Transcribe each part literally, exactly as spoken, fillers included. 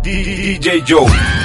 D J Joe.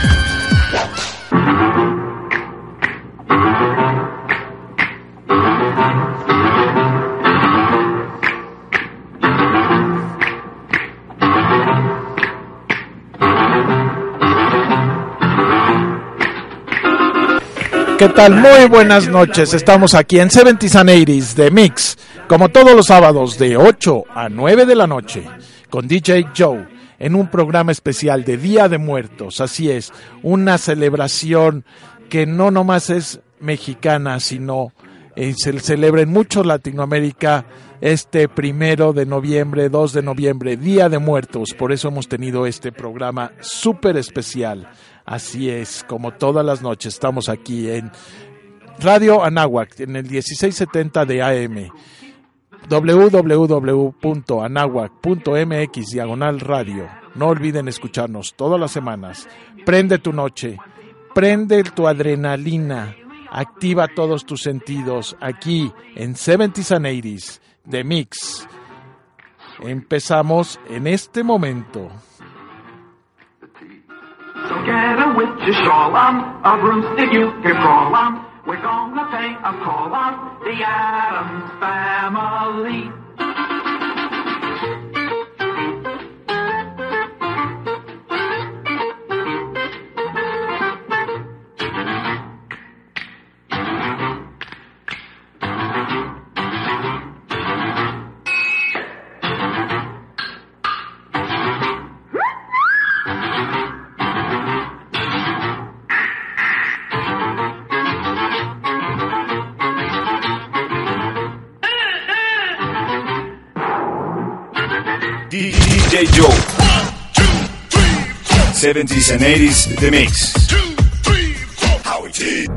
¿Qué tal? Muy buenas noches. Estamos aquí en setenta and eighties de Mix, como todos los sábados de ocho a nueve de la noche, con D J Joe, en un programa especial de Día de Muertos. Así es, una celebración que no nomás es mexicana, sino eh, se celebra en mucho Latinoamérica este primero de noviembre, dos de noviembre, Día de Muertos. Por eso hemos tenido este programa súper especial. Así es, como todas las noches estamos aquí en Radio Anáhuac, en el dieciséis setenta de A M, doble u doble u doble u punto anáhuac punto m x diagonal radio. No olviden escucharnos todas las semanas. Prende tu noche, prende tu adrenalina, activa todos tus sentidos aquí en seventies and eighties de Mix. Empezamos en este momento. So get a with your shawl on, a broomstick you can crawl on. We're gonna pay a call on the Addams Family. D J Joe. seventies and eighties The Mix. Howie T.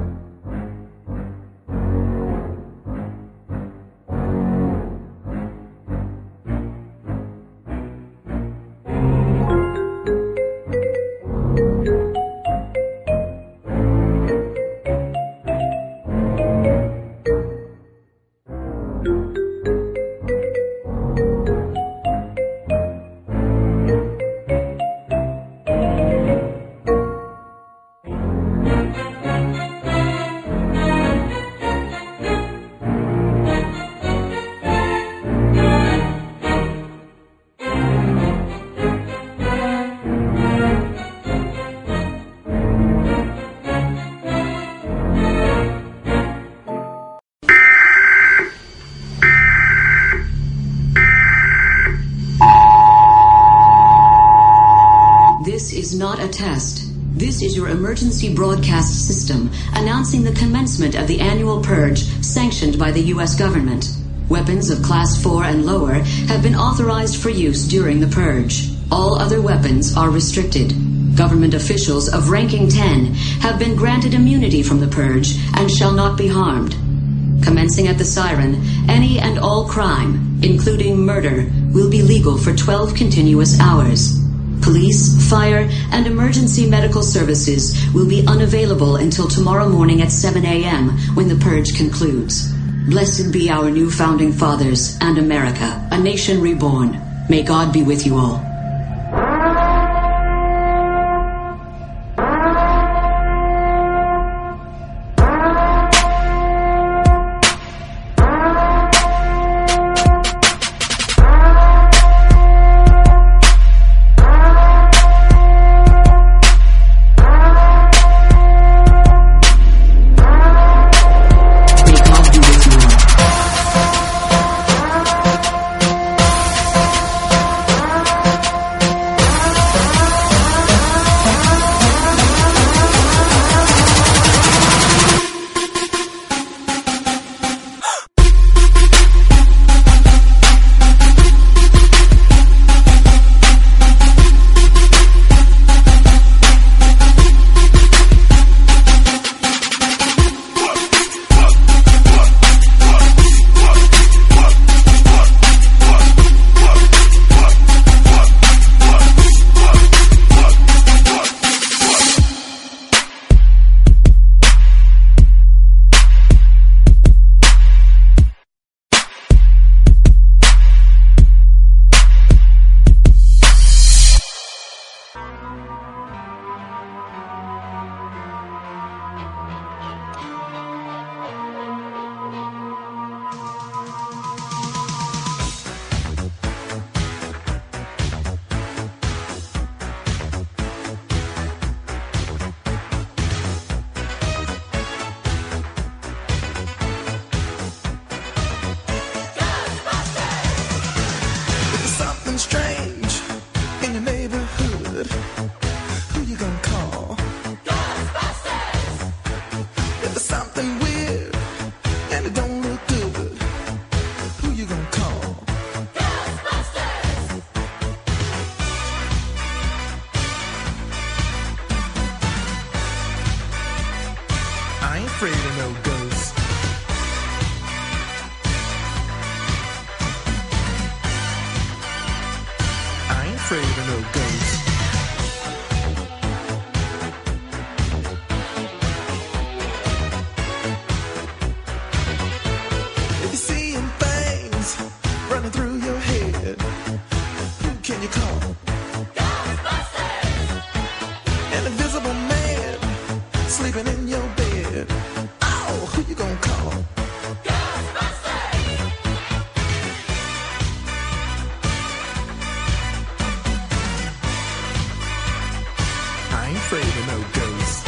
Not a test. This is your emergency broadcast system announcing the commencement of the annual purge sanctioned by the U S government. Weapons of class four and lower have been authorized for use during the purge. All other weapons are restricted. Government officials of ranking ten have been granted immunity from the purge and shall not be harmed. Commencing at the siren, any and all crime, including murder, will be legal for twelve continuous hours. Police, fire, and emergency medical services will be unavailable until tomorrow morning at seven a.m. when the purge concludes. Blessed be our new founding fathers and America, a nation reborn. May God be with you all. afraid of no ghosts. I ain't afraid of no ghosts. If you're seeing things running through your head, who can you call? Ghostbusters! An invisible man sleeping in your bed. Oh, who you gonna call? Ghostbusters! I ain't afraid of no ghosts.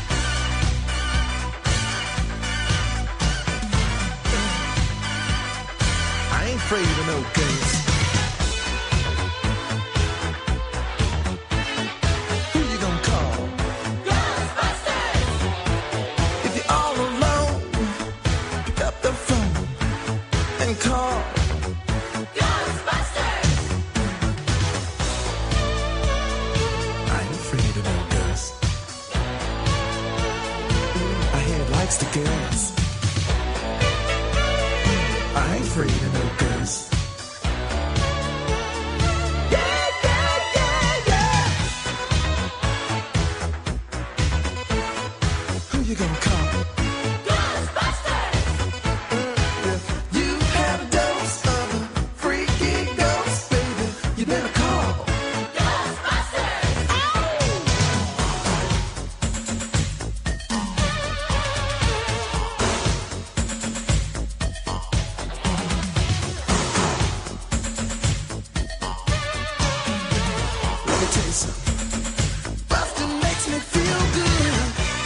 I ain't afraid of no ghosts. Who you gonna call? If you're all alone, pick up the phone and call Ghostbusters. I ain't afraid of no ghosts. My head likes to guess. I ain't afraid of no ghosts. Yeah, yeah, yeah, yeah. Who you gonna call? Ghostbusters! You had a dose of a freaky ghost, baby. You better call Ghostbusters! Let me tell you something. Bustin' makes me feel good.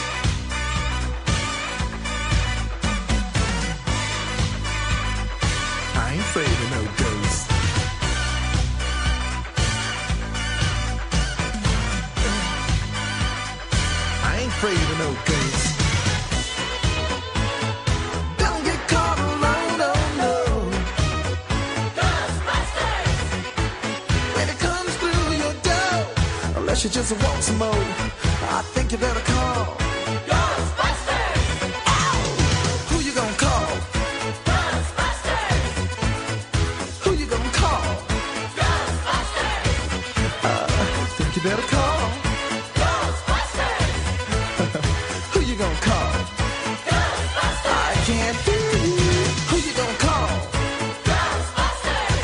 I ain't afraid of no ghosts. I ain't afraid of no ghosts. Don't get caught alone, oh no. Ghostbusters! When it comes through your door, unless you just want some more, I think you better call Ghostbusters! Ow! Who you gonna call? Ghostbusters! Who you gonna call? Ghostbusters! Uh, I think you better call Ghostbusters! Who you gonna call? Ghostbusters! I can't hear you. Who you gonna call? Ghostbusters!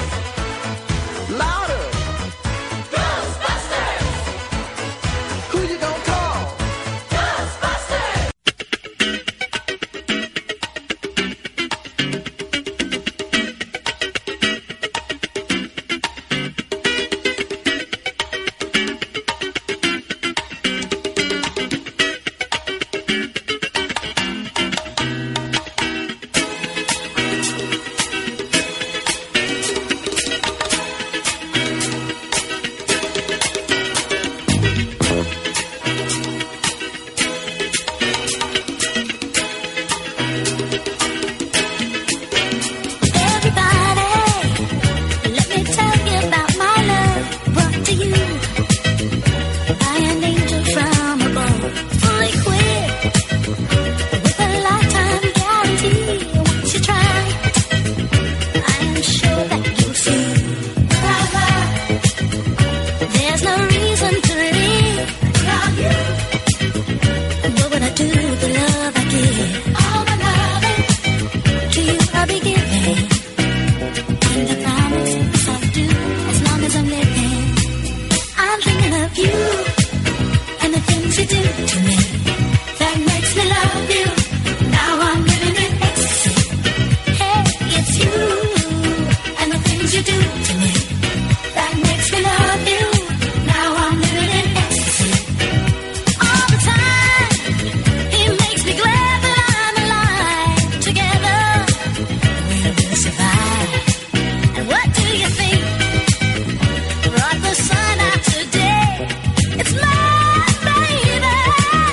Louder! Ghostbusters! Who you gonna call? Ghostbusters! Brought the sun out today. It's my baby.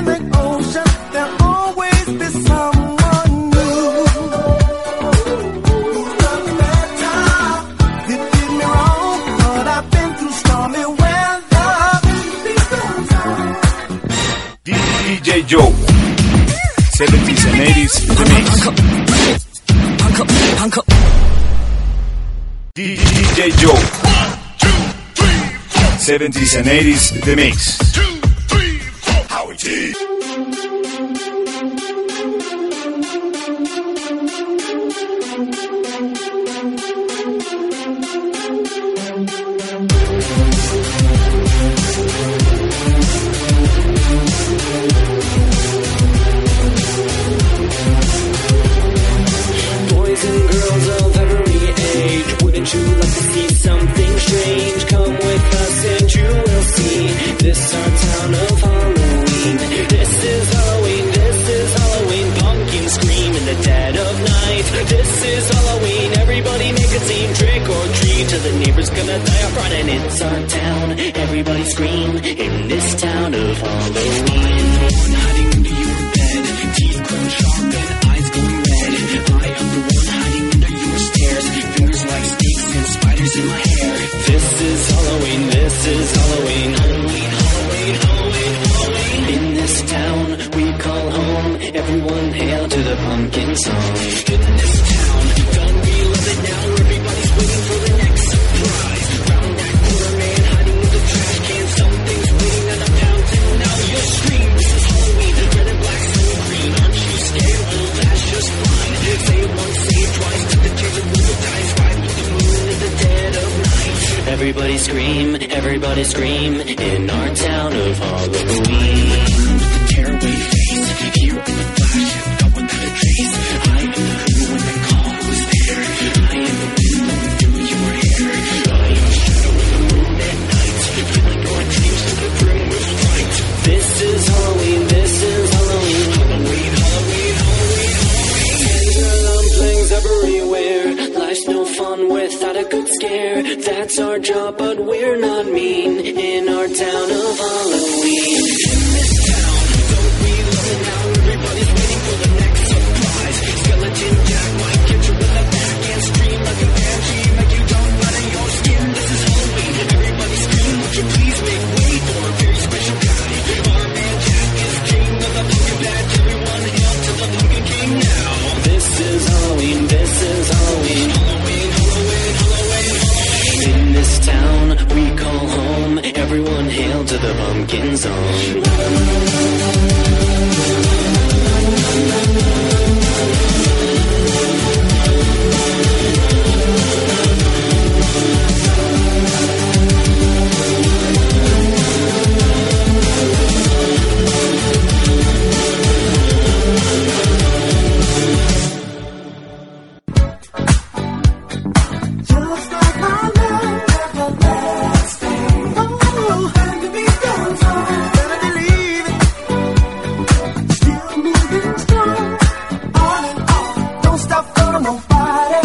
Atlantic Ocean, there'll always be someone new. Love me that time, you did me wrong, but I've been through stormy weather. D J Joe, seventies and eighties The Mix. D J Joe, seventies and eighties The Mix. Howie T. Boys and girls of every age, wouldn't you like to see something strange? Come with us and you will see this our town of Halloween. This is Halloween, this is Halloween. Pumpkins scream in the dead of night. This is Halloween, everybody make a scene. Trick or treat till the neighbor's gonna die up front. And it's our town, everybody scream in this town of Halloween. Hiding under your bed, teeth grown sharp and eyes going red. I am the one hiding under your stairs, fingers like snakes and spiders in my hair. This is Halloween, this is Halloween. Halloween, Halloween, Halloween, Halloween. In this town we call home, everyone hail to the pumpkin song. In this town, don't we love it now? Everybody's waiting for the next surprise. Round that corner man hiding with the trash can. Something's waiting and I'm downtown now. You'll scream, this is Halloween. Red and black, so green. Aren't you scared? Well, that's just fine. Say it once, say it twice. Took the chance and roll the dice. Ride with the moon in the dead of night. Everybody scream, everybody scream in our town of Halloween. With the tearaway face, here in the flash, got one that a trace. I am the who when the call was there. I am the wind blowing through your hair. I am a shadow in the moon at night, feeling your dreams to the brim with fright. This is Halloween, this is Halloween. Halloween, Halloween, Halloween, Halloween. Candy dumplings everywhere. Life's no fun without a good scare. That's our job, but we're not mean in our town of Halloween. In this town, don't we love it now? Everybody's waiting for the next surprise. Skeleton Jack might get you with a back and scream like a banshee, make you jump out of your skin. This is Halloween. Everybody scream, would you please make way for a very special guy? Our man Jack is king of the pumpkin patch. Everyone hail to the pumpkin king now. This is Halloween, this is Halloween. Halloween, Halloween, Halloween, Halloween. In this town we call home, everyone hail to the pumpkin song. Just like my love, everlasting. Oh, and the beat goes on. Better believe it. Still moving strong, on and on. Don't stop for nobody.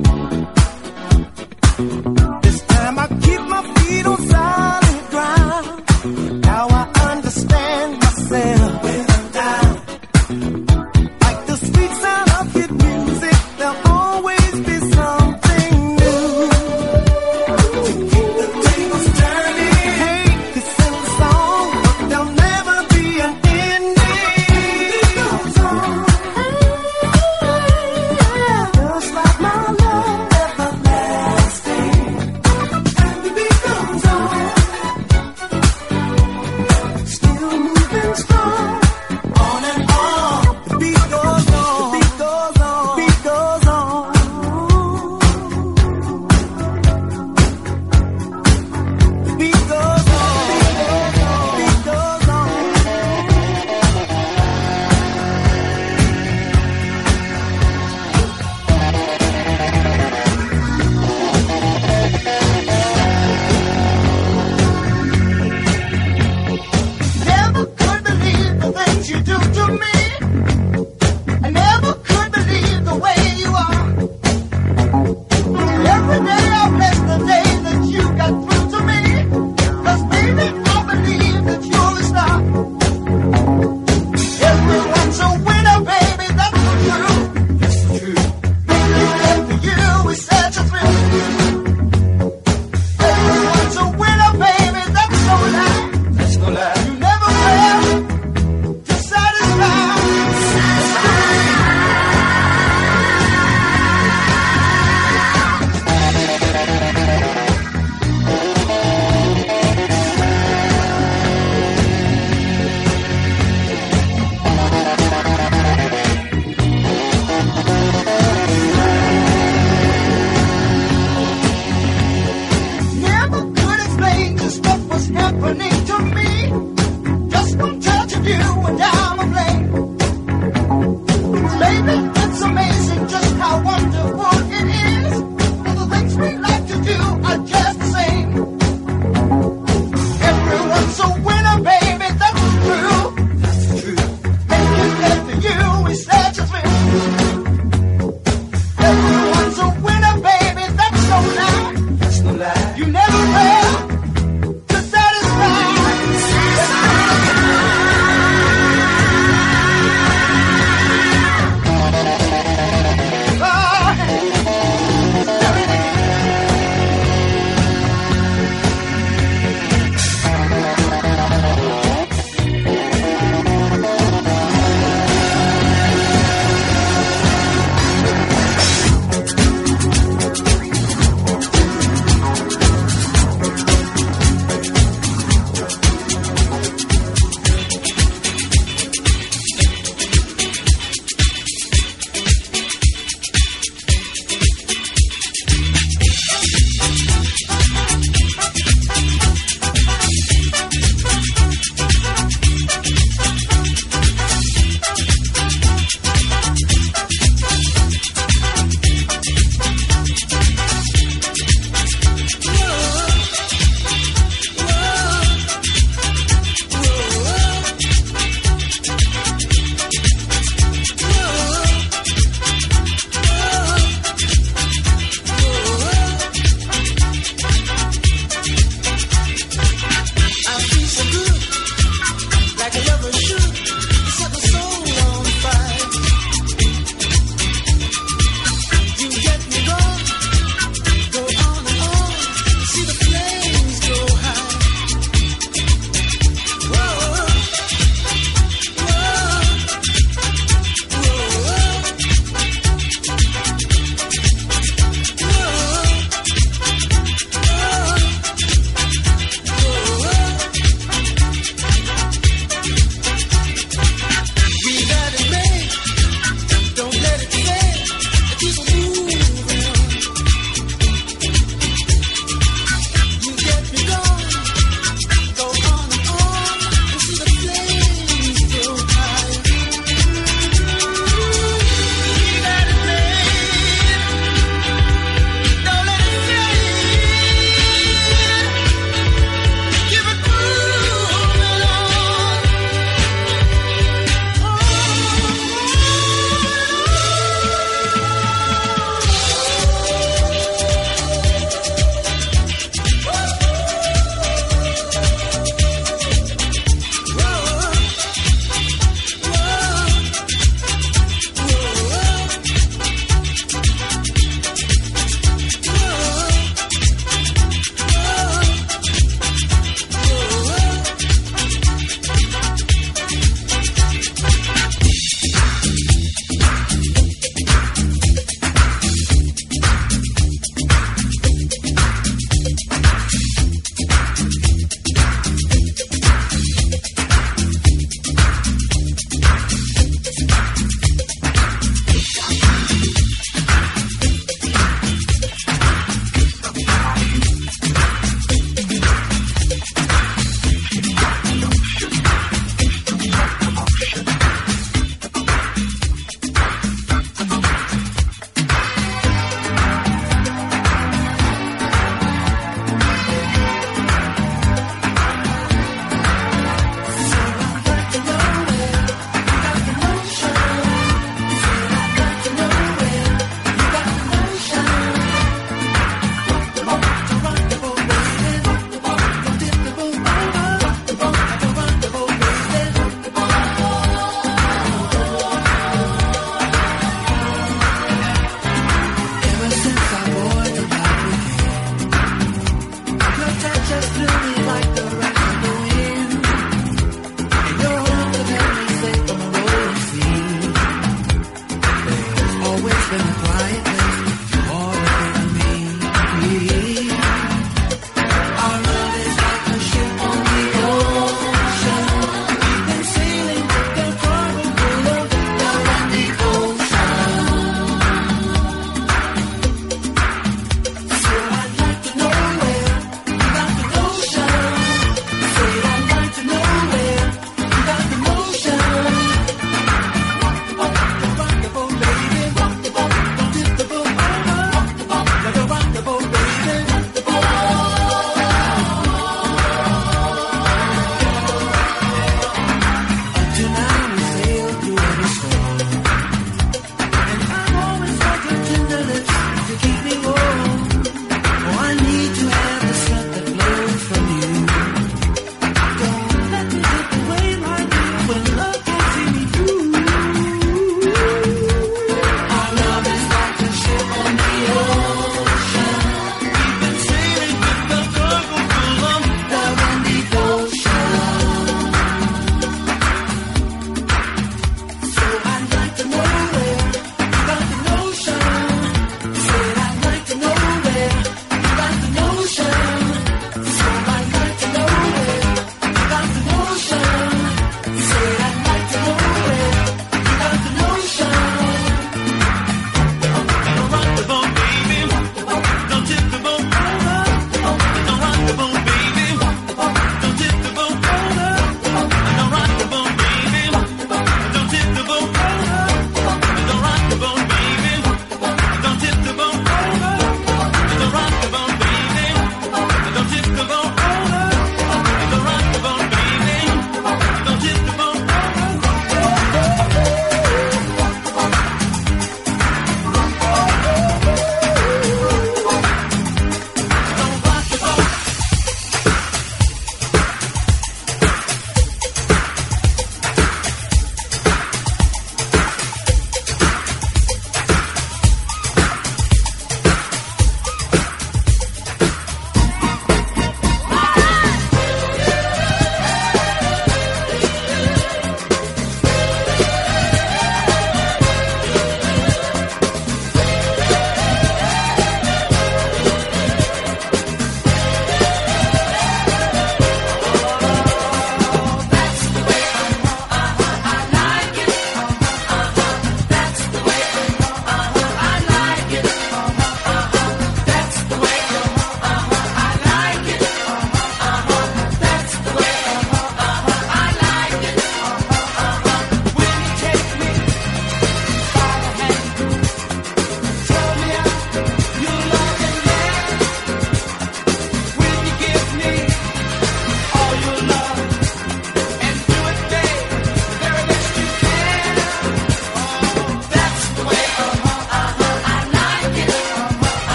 This time I keep my feet on solid ground. Now I understand myself when I'm down. Like the sweet sound of hit music, there'll always be something new to keep the tables turning. Hate to sing a song, but there'll never be an ending. It goes on, just like my love, everlasting. And the beat goes on, still moving strong, on and on. The beat goes on, the beat goes on, the beat goes on. The beat goes on, the beat goes on. Never could believe the things you do to me. I never could believe the way you are. Every day I bless the day that you got through to me. 'Cause baby, I believe that you're a star.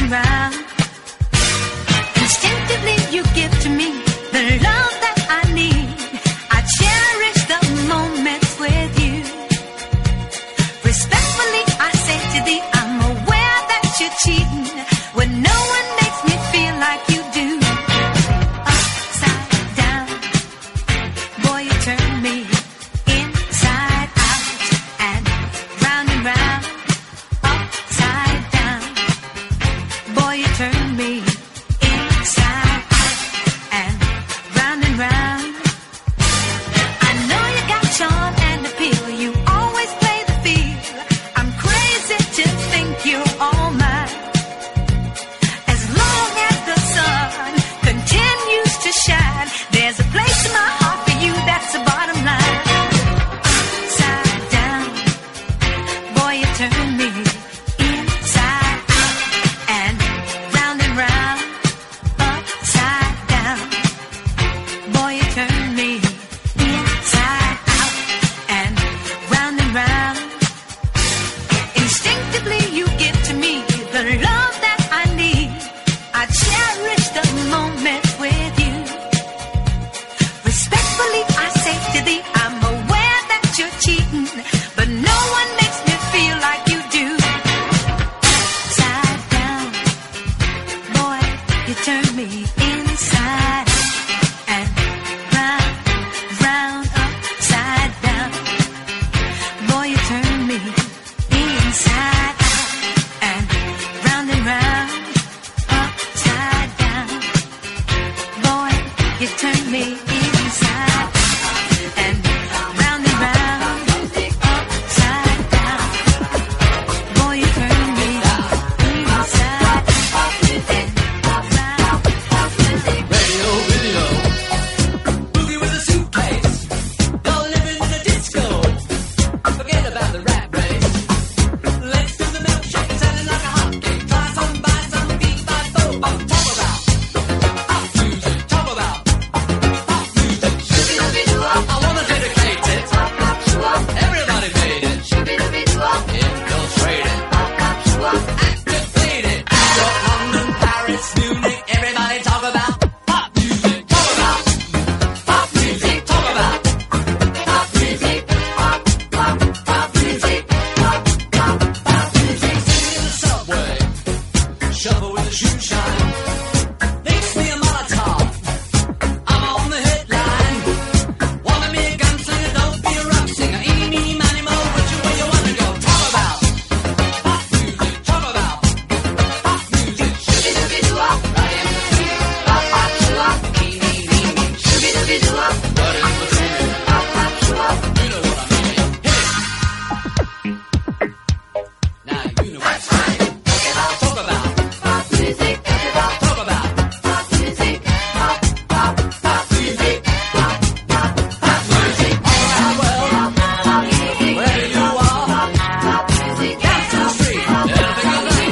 and round. Instinctively you give to me the love that I need. I cherish the moments with you. Respectfully I say to thee, I'm aware that you're cheating when no one makes me feel like you do. Upside down, boy, you turn me inside out and round and round. Upside down, boy, you turn me inside out and round and round. I know you got charm and appeal, you always play the field. I'm crazy to think you're all mine. As long as the sun continues to shine, there's a place in my heart for you, that's the bottom line. Upside down, boy, you turn me inside out and round and round. Upside down, boy, you turn me inside out and round and round. Instinctively you give to me the love that I need. I cherish the moments with you. Respectfully I say to thee, I'm aware that you're cheating, but no one makes me feel like you do. Upside down, boy, you turn me inside and round, round, upside down. Boy, you turn me inside out and round and round. Upside down, boy, you turn me inside and round and round. Upside down, boy, you turn me inside and round. Radio video. Boogie with a suitcase. You're living in a disco. Forget about the rat race. Let's do the milkshake, selling like a hotcake. Try some, buy some, beat by four. Oh, talk about hot music. Talk about hot music. I wanna dedicate it. Everybody made it. Infiltrated. Activated. New York, London, Paris, Munich. Everybody talk about hot music. Talk about hot music. Talk about hot music. Hot, hot, hot music. Hot, hot, hot music. Sing in the subway. Shuffle with the shoe shine. Mix me a Molotov. I'm on the headline. Wanna be a gunslinger, don't be a rock singer. Eeny, meeny, miny, mo, which way you wanna go? Talk about hot music. Talk about hot music. Now you know what's right. Talk about hot music. Talk about hot music. Hot, hot, hot music. Hot, hot, hot music. All around the world, wherever you are, dance to the street. Everything you like.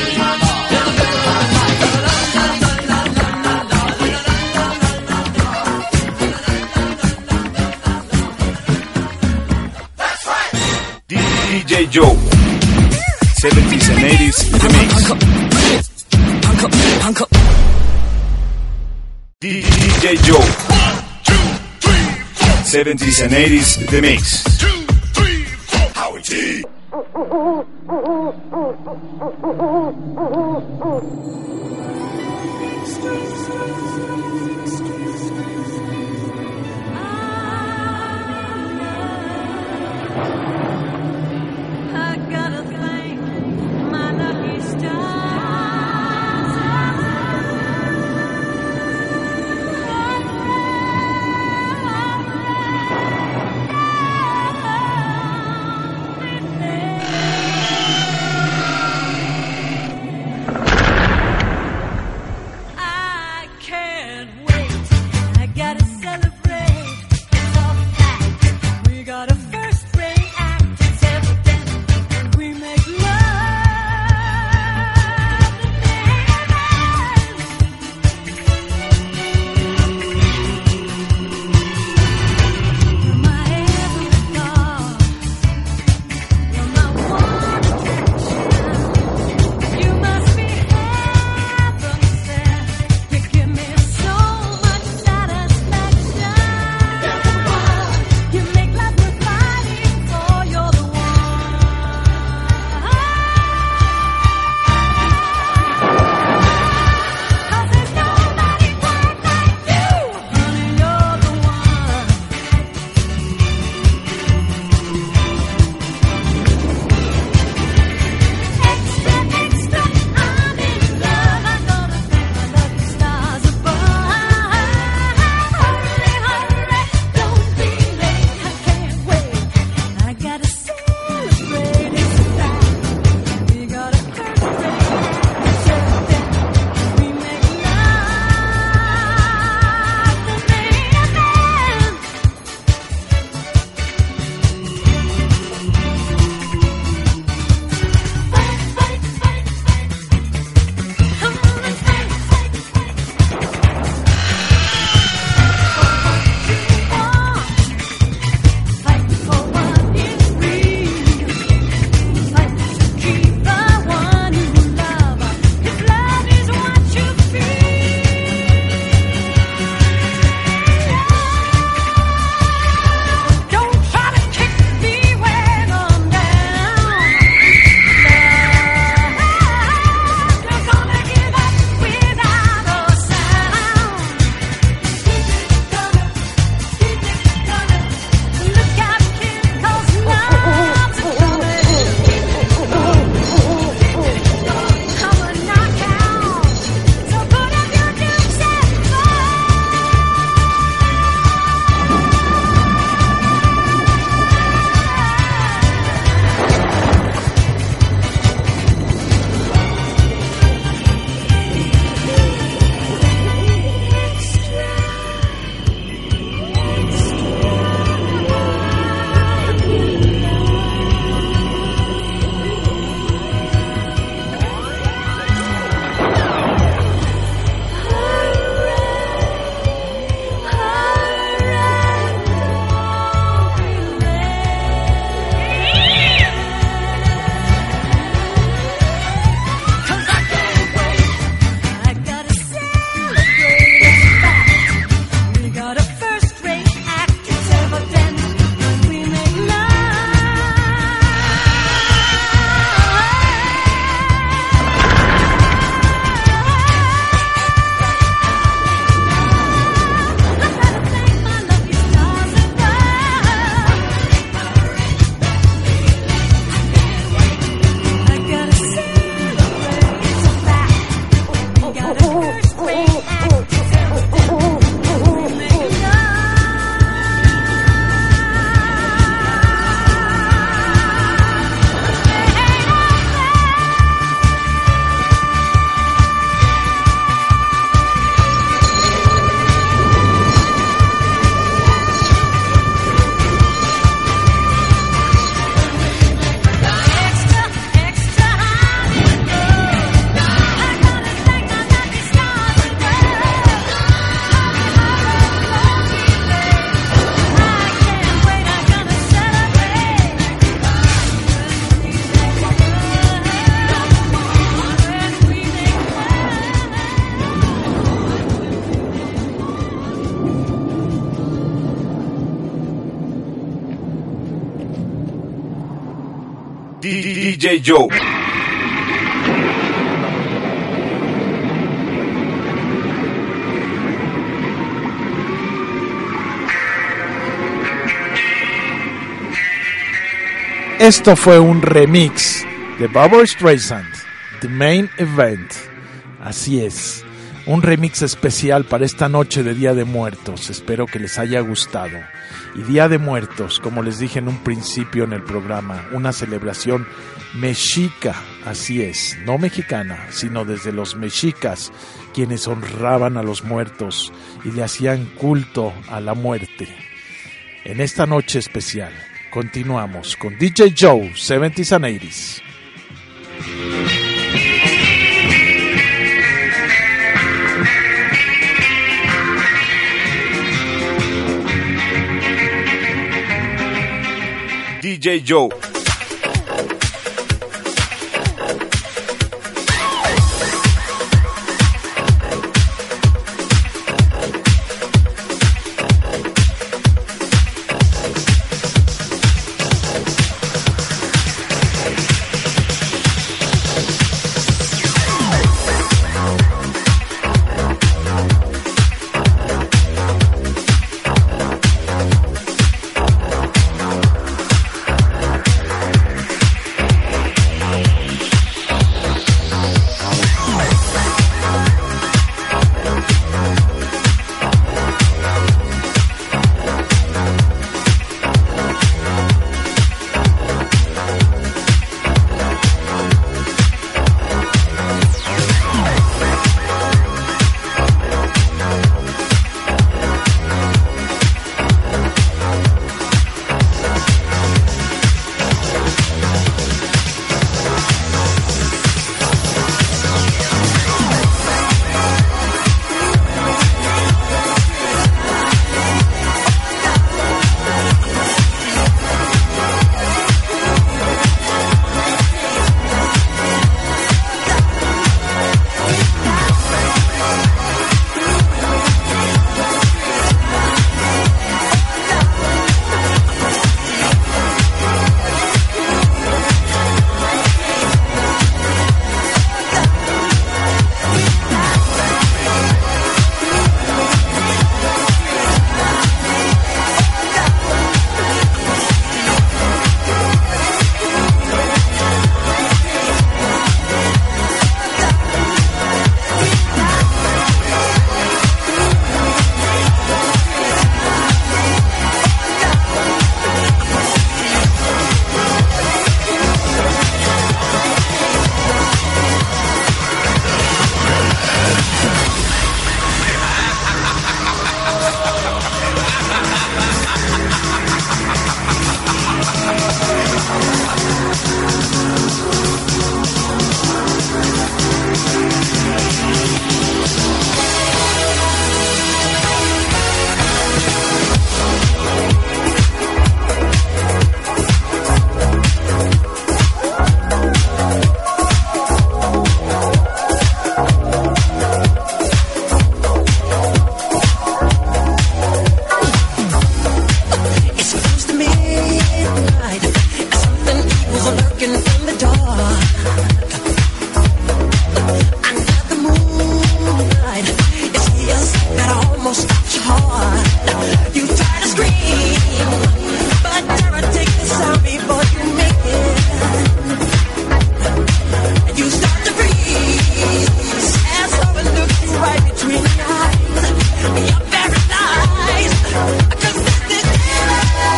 D J Joe. seventies and eighties The Mix. D J Joe. seventies and eighties The Mix. Howie T. I gotta thank my lucky stars. D J Joe. Esto fue un remix de Barbra Streisand, The Main Event. Así es, un remix especial para esta noche de Día de Muertos. Espero que les haya gustado. Y Día de Muertos, como les dije en un principio en el programa, una celebración mexica, así es, no mexicana, sino desde los mexicas, quienes honraban a los muertos y le hacían culto a la muerte. En esta noche especial, continuamos con D J Joe, seventies and eighties. D J Joe.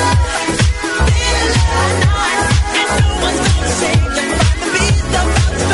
Save them from the beast of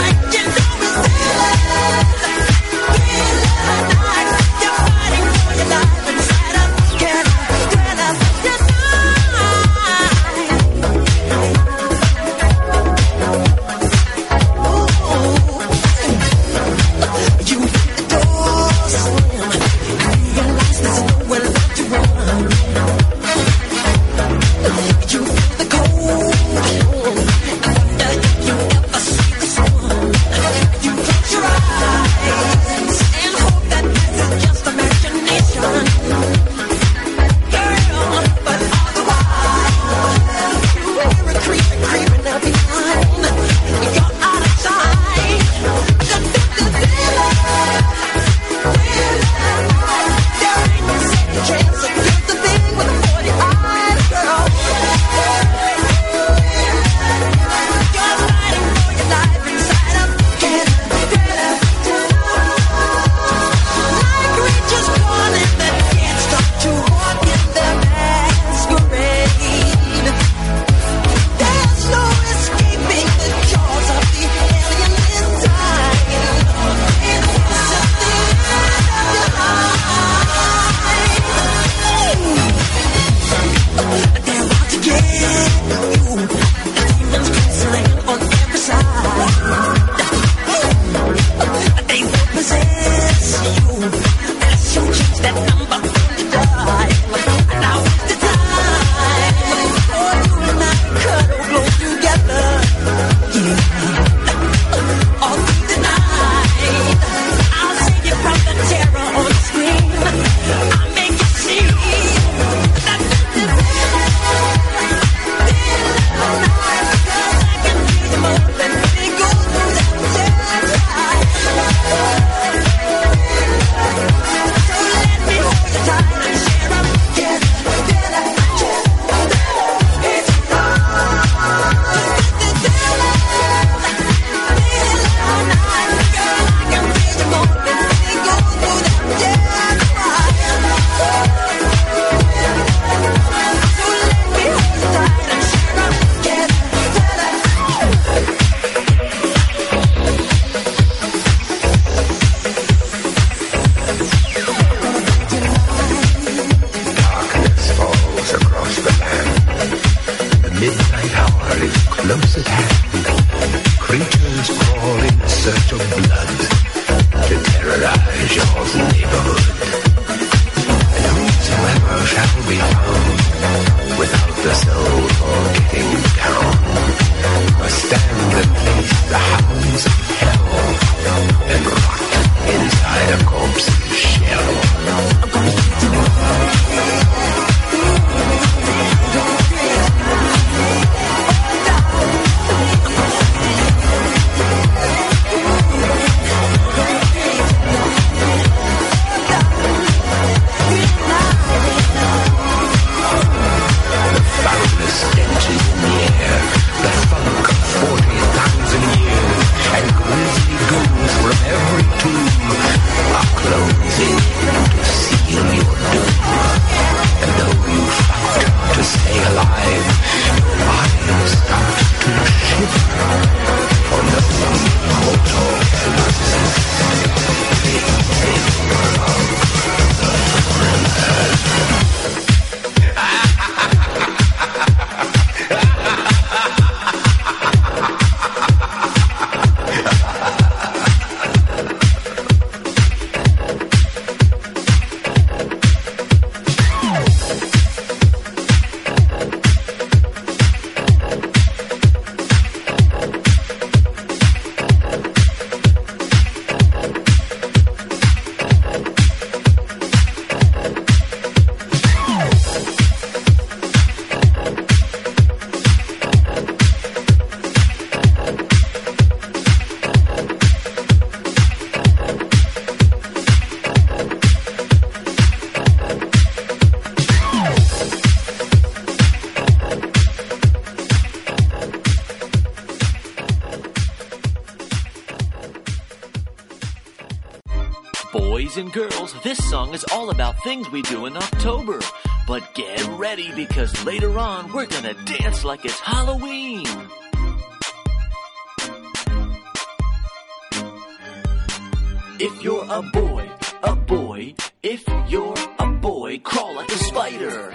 creatures crawl in search of blood to terrorize your neighborhood. And whosoever shall be found without the soul for getting down must stand and face the hounds of hell and rot inside a corpse's shell. And girls, this song is all about things we do in October. But get ready, because later on we're gonna dance like it's Halloween. If you're a boy, a boy, if you're a boy, crawl like a spider.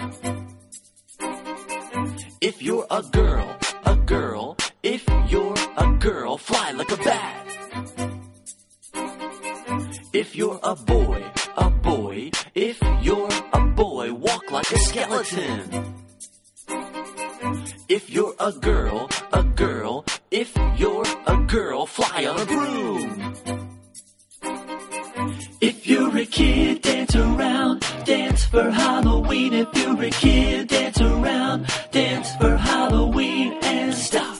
If you're a girl, a girl, if you're a girl, fly like a bat. If you're a boy, a boy, if you're a boy, walk like a skeleton. If you're a girl, a girl, if you're a girl, fly on a broom. If you're a kid, dance around, dance for Halloween. If you're a kid, dance around, dance for Halloween, and stop.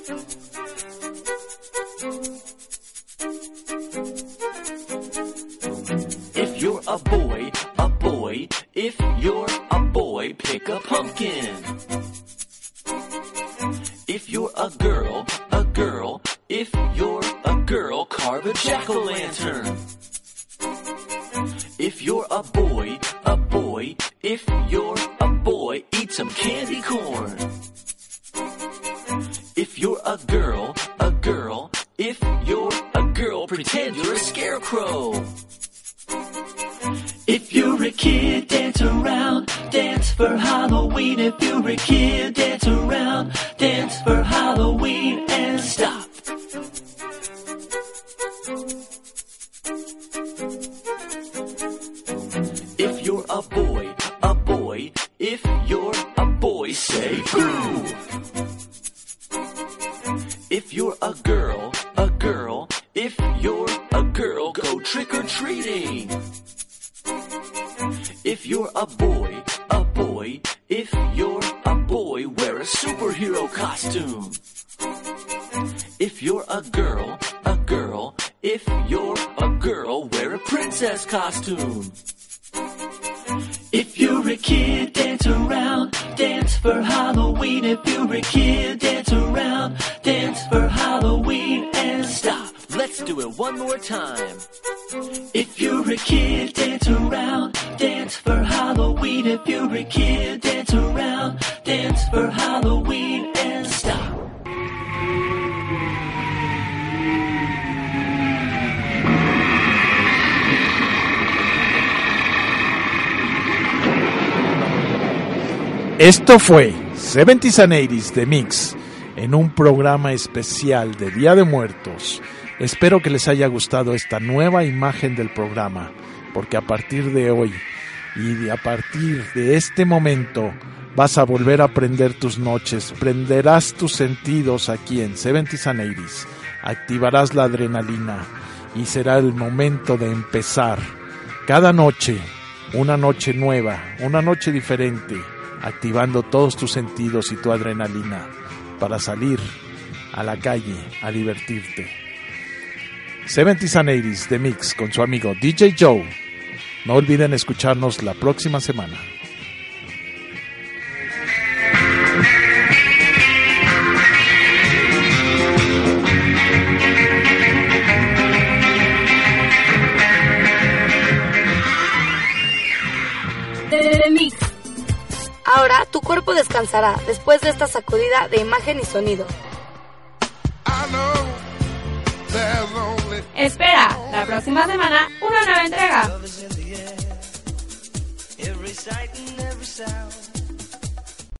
If you're a boy, a boy, if you're a boy, pick a pumpkin. If you're a girl, a girl, if you're a girl, carve a jack-o'-lantern. If you're a boy, a boy, if you're a boy, eat some candy corn. If you're a girl, a girl, if you're a girl, pretend you're a scarecrow. If you're a kid, dance around, dance for Halloween. If you're a kid, dance around, dance for Halloween, and stop. If you're a boy, a boy, if you're a boy, say boo. If you're a girl, a girl, if you're a girl, go trick-or-treating. If you're a boy, a boy, if you're a boy, wear a superhero costume. If you're a girl, a girl, if you're a girl, wear a princess costume. If you're a kid, dance around, dance for Halloween. If you're a kid, dance around, dance for Halloween, and stop. Let's do it one more time. If you're a kid, dance around, dance for Halloween. If you're a kid, dance around, dance for Halloween, and stop. Esto fue seventies and eighties The Mix en un programa especial de Día de Muertos. Espero que les haya gustado esta nueva imagen del programa, porque a partir de hoy y de a partir de este momento vas a volver a prender tus noches, prenderás tus sentidos aquí en setenta and eighties, activarás la adrenalina y será el momento de empezar cada noche, una noche nueva, una noche diferente, activando todos tus sentidos y tu adrenalina para salir a la calle a divertirte. setenta and eighties The Mix con su amigo D J Joe. No olviden escucharnos la próxima semana. The Mix. Ahora tu cuerpo descansará después de esta sacudida de imagen y sonido. Espera, la próxima semana una nueva entrega. Every sight and every sound.